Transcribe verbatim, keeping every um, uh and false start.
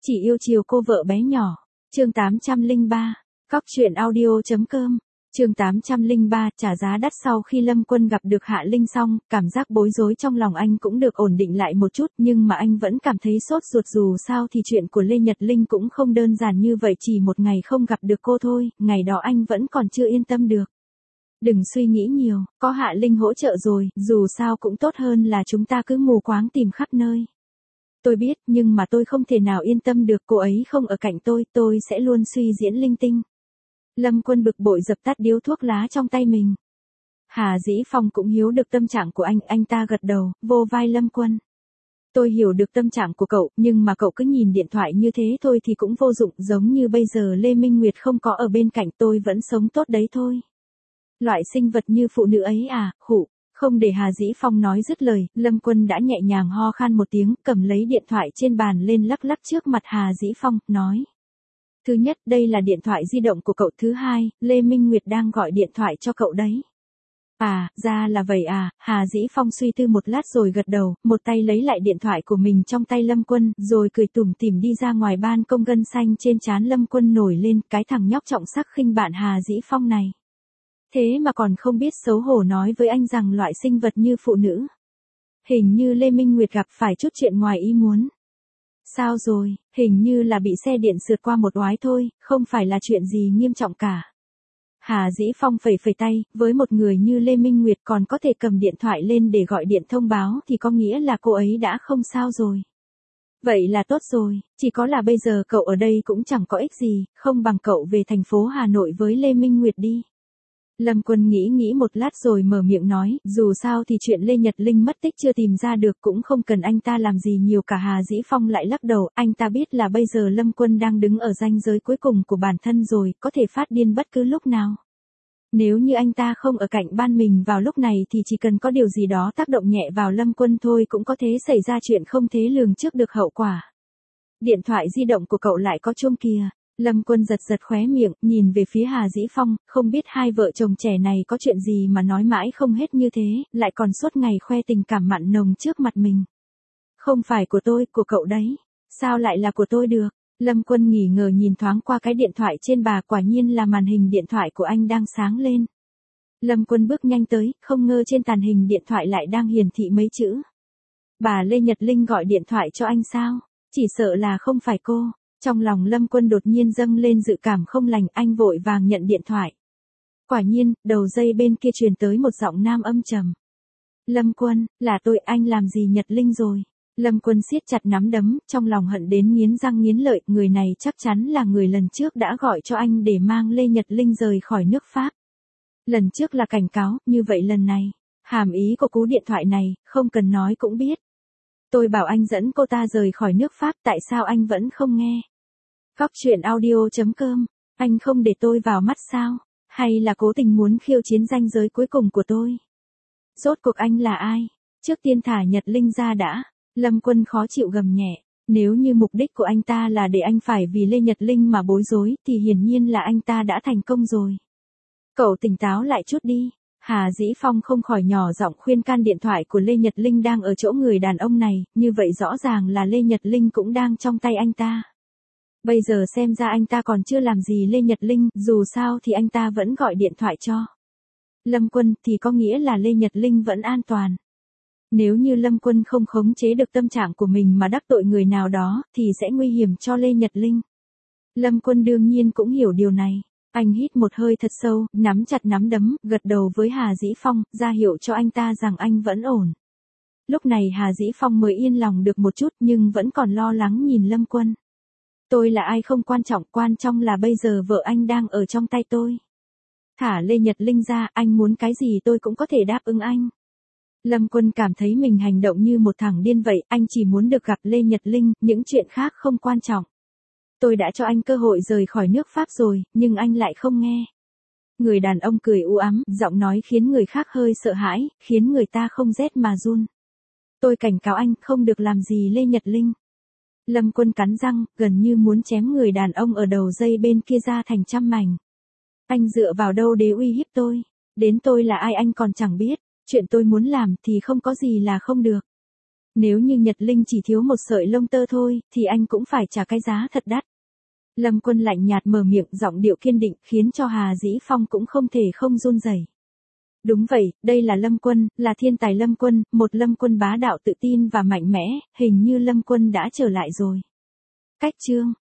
Chỉ yêu chiều cô vợ bé nhỏ. Chương tám trăm lẻ ba. Cóc truyện audio.com. Chương tám trăm lẻ ba, trả giá đắt. Sau khi Lâm Quân gặp được Hạ Linh xong, cảm giác bối rối trong lòng anh cũng được ổn định lại một chút, nhưng mà anh vẫn cảm thấy sốt ruột, dù sao thì chuyện của Lê Nhật Linh cũng không đơn giản như vậy, chỉ một ngày không gặp được cô thôi, ngày đó anh vẫn còn chưa yên tâm được. Đừng suy nghĩ nhiều, có Hạ Linh hỗ trợ rồi, dù sao cũng tốt hơn là chúng ta cứ mù quáng tìm khắp nơi. Tôi biết, nhưng mà tôi không thể nào yên tâm được, cô ấy không ở cạnh tôi, tôi sẽ luôn suy diễn linh tinh. Lâm Quân bực bội dập tắt điếu thuốc lá trong tay mình. Hà Dĩ Phong cũng hiểu được tâm trạng của anh, anh ta gật đầu, vô vai Lâm Quân. Tôi hiểu được tâm trạng của cậu, nhưng mà cậu cứ nhìn điện thoại như thế thôi thì cũng vô dụng, giống như bây giờ Lê Minh Nguyệt không có ở bên cạnh tôi vẫn sống tốt đấy thôi. Loại sinh vật như phụ nữ ấy à, khụ. Không để Hà Dĩ Phong nói dứt lời, Lâm Quân đã nhẹ nhàng ho khan một tiếng, cầm lấy điện thoại trên bàn lên lắc lắc trước mặt Hà Dĩ Phong, nói. Thứ nhất, đây là điện thoại di động của cậu. Thứ hai, Lê Minh Nguyệt đang gọi điện thoại cho cậu đấy. À, ra là vậy à, Hà Dĩ Phong suy tư một lát rồi gật đầu, một tay lấy lại điện thoại của mình trong tay Lâm Quân, rồi cười tủm tỉm đi ra ngoài ban công. Gân xanh trên trán Lâm Quân nổi lên, cái thằng nhóc trọng sắc khinh bạn Hà Dĩ Phong này. Thế mà còn không biết xấu hổ nói với anh rằng loại sinh vật như phụ nữ. Hình như Lê Minh Nguyệt gặp phải chút chuyện ngoài ý muốn. Sao rồi, hình như là bị xe điện sượt qua một oái thôi, không phải là chuyện gì nghiêm trọng cả. Hà Dĩ Phong phẩy phẩy tay, với một người như Lê Minh Nguyệt còn có thể cầm điện thoại lên để gọi điện thông báo thì có nghĩa là cô ấy đã không sao rồi. Vậy là tốt rồi, chỉ có là bây giờ cậu ở đây cũng chẳng có ích gì, không bằng cậu về thành phố Hà Nội với Lê Minh Nguyệt đi. Lâm Quân nghĩ nghĩ một lát rồi mở miệng nói, dù sao thì chuyện Lê Nhật Linh mất tích chưa tìm ra được cũng không cần anh ta làm gì nhiều cả. Hà Dĩ Phong lại lắc đầu, anh ta biết là bây giờ Lâm Quân đang đứng ở ranh giới cuối cùng của bản thân rồi, có thể phát điên bất cứ lúc nào. Nếu như anh ta không ở cạnh ban mình vào lúc này thì chỉ cần có điều gì đó tác động nhẹ vào Lâm Quân thôi cũng có thể xảy ra chuyện không thể lường trước được hậu quả. Điện thoại di động của cậu lại có chuông kìa. Lâm Quân giật giật khóe miệng, nhìn về phía Hà Dĩ Phong, không biết hai vợ chồng trẻ này có chuyện gì mà nói mãi không hết như thế, lại còn suốt ngày khoe tình cảm mặn nồng trước mặt mình. Không phải của tôi, của cậu đấy. Sao lại là của tôi được? Lâm Quân nghỉ ngờ nhìn thoáng qua cái điện thoại trên bà, quả nhiên là màn hình điện thoại của anh đang sáng lên. Lâm Quân bước nhanh tới, không ngờ trên tàn hình điện thoại lại đang hiển thị mấy chữ. Bà Lê Nhật Linh gọi điện thoại cho anh sao? Chỉ sợ là không phải cô. Trong lòng Lâm Quân đột nhiên dâng lên dự cảm không lành, anh vội vàng nhận điện thoại. Quả nhiên, đầu dây bên kia truyền tới một giọng nam âm trầm. Lâm Quân, là tôi, anh làm gì Nhật Linh rồi? Lâm Quân siết chặt nắm đấm, trong lòng hận đến nghiến răng nghiến lợi, người này chắc chắn là người lần trước đã gọi cho anh để mang Lê Nhật Linh rời khỏi nước Pháp. Lần trước là cảnh cáo, như vậy lần này, hàm ý của cú điện thoại này, không cần nói cũng biết. Tôi bảo anh dẫn cô ta rời khỏi nước Pháp, tại sao anh vẫn không nghe? Cóc truyện audio.com, anh không để tôi vào mắt sao? Hay là cố tình muốn khiêu chiến ranh giới cuối cùng của tôi? Rốt cuộc anh là ai? Trước tiên thả Nhật Linh ra đã. Lâm Quân khó chịu gầm nhẹ. Nếu như mục đích của anh ta là để anh phải vì Lê Nhật Linh mà bối rối, thì hiển nhiên là anh ta đã thành công rồi. Cậu tỉnh táo lại chút đi. Hà Dĩ Phong không khỏi nhỏ giọng khuyên can. Điện thoại của Lê Nhật Linh đang ở chỗ người đàn ông này, như vậy rõ ràng là Lê Nhật Linh cũng đang trong tay anh ta. Bây giờ xem ra anh ta còn chưa làm gì Lê Nhật Linh, dù sao thì anh ta vẫn gọi điện thoại cho Lâm Quân, thì có nghĩa là Lê Nhật Linh vẫn an toàn. Nếu như Lâm Quân không khống chế được tâm trạng của mình mà đắc tội người nào đó, thì sẽ nguy hiểm cho Lê Nhật Linh. Lâm Quân đương nhiên cũng hiểu điều này. Anh hít một hơi thật sâu, nắm chặt nắm đấm, gật đầu với Hà Dĩ Phong, ra hiệu cho anh ta rằng anh vẫn ổn. Lúc này Hà Dĩ Phong mới yên lòng được một chút, nhưng vẫn còn lo lắng nhìn Lâm Quân. Tôi là ai không quan trọng, quan trọng là bây giờ vợ anh đang ở trong tay tôi. Thả Lê Nhật Linh ra, anh muốn cái gì tôi cũng có thể đáp ứng anh. Lâm Quân cảm thấy mình hành động như một thằng điên vậy, anh chỉ muốn được gặp Lê Nhật Linh, những chuyện khác không quan trọng. Tôi đã cho anh cơ hội rời khỏi nước Pháp rồi, nhưng anh lại không nghe. Người đàn ông cười u ám, giọng nói khiến người khác hơi sợ hãi, khiến người ta không rét mà run. Tôi cảnh cáo anh, không được làm gì Lê Nhật Linh. Lâm Quân cắn răng, gần như muốn chém người đàn ông ở đầu dây bên kia ra thành trăm mảnh. Anh dựa vào đâu để uy hiếp tôi? Đến tôi là ai anh còn chẳng biết, chuyện tôi muốn làm thì không có gì là không được. Nếu như Nhật Linh chỉ thiếu một sợi lông tơ thôi, thì anh cũng phải trả cái giá thật đắt. Lâm Quân lạnh nhạt mở miệng, giọng điệu kiên định, khiến cho Hà Dĩ Phong cũng không thể không run rẩy. Đúng vậy, đây là Lâm Quân, là thiên tài Lâm Quân, một Lâm Quân bá đạo tự tin và mạnh mẽ, hình như Lâm Quân đã trở lại rồi. Cách chương